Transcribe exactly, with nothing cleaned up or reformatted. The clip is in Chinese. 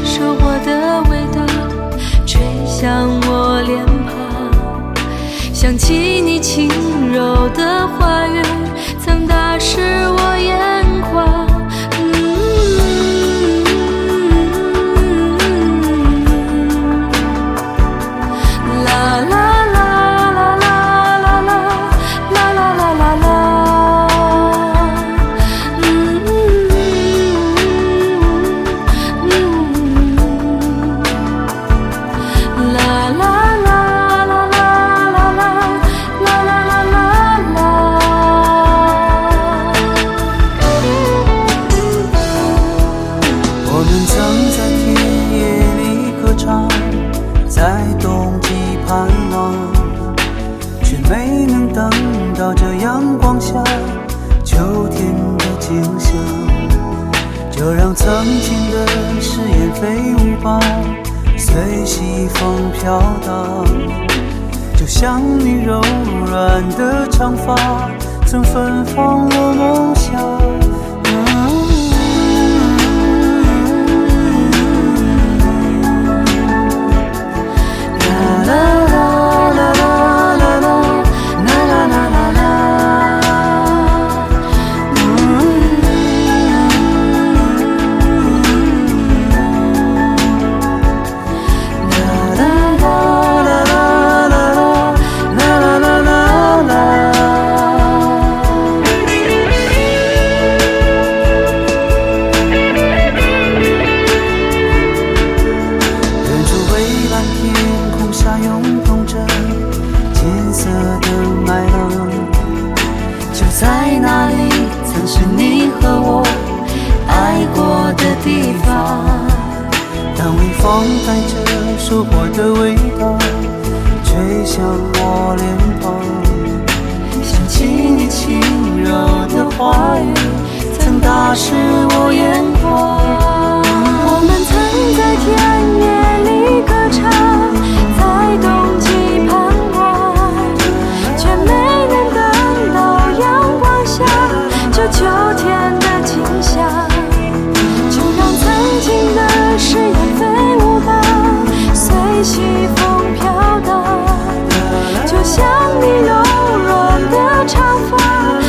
收获的味道吹向我脸庞，想起你轻柔的话语曾打湿我眼眶。 在冬季盼望，却没能等到这阳光下秋天的景象。就让曾经的誓言飞舞吧，随西风飘荡。就像你柔软的长发，曾芬芳我梦想。 在哪里曾是你和我爱过的地方？ 当微风带着收获的味道吹向我脸庞， 想起你轻柔的话语曾打湿我眼眶。我们曾在田野里歌唱，在冬季盼望，却没能等到阳光下这秋天的景象。就让曾经的誓言飞舞吧，随西风飘荡。就像你柔软的长发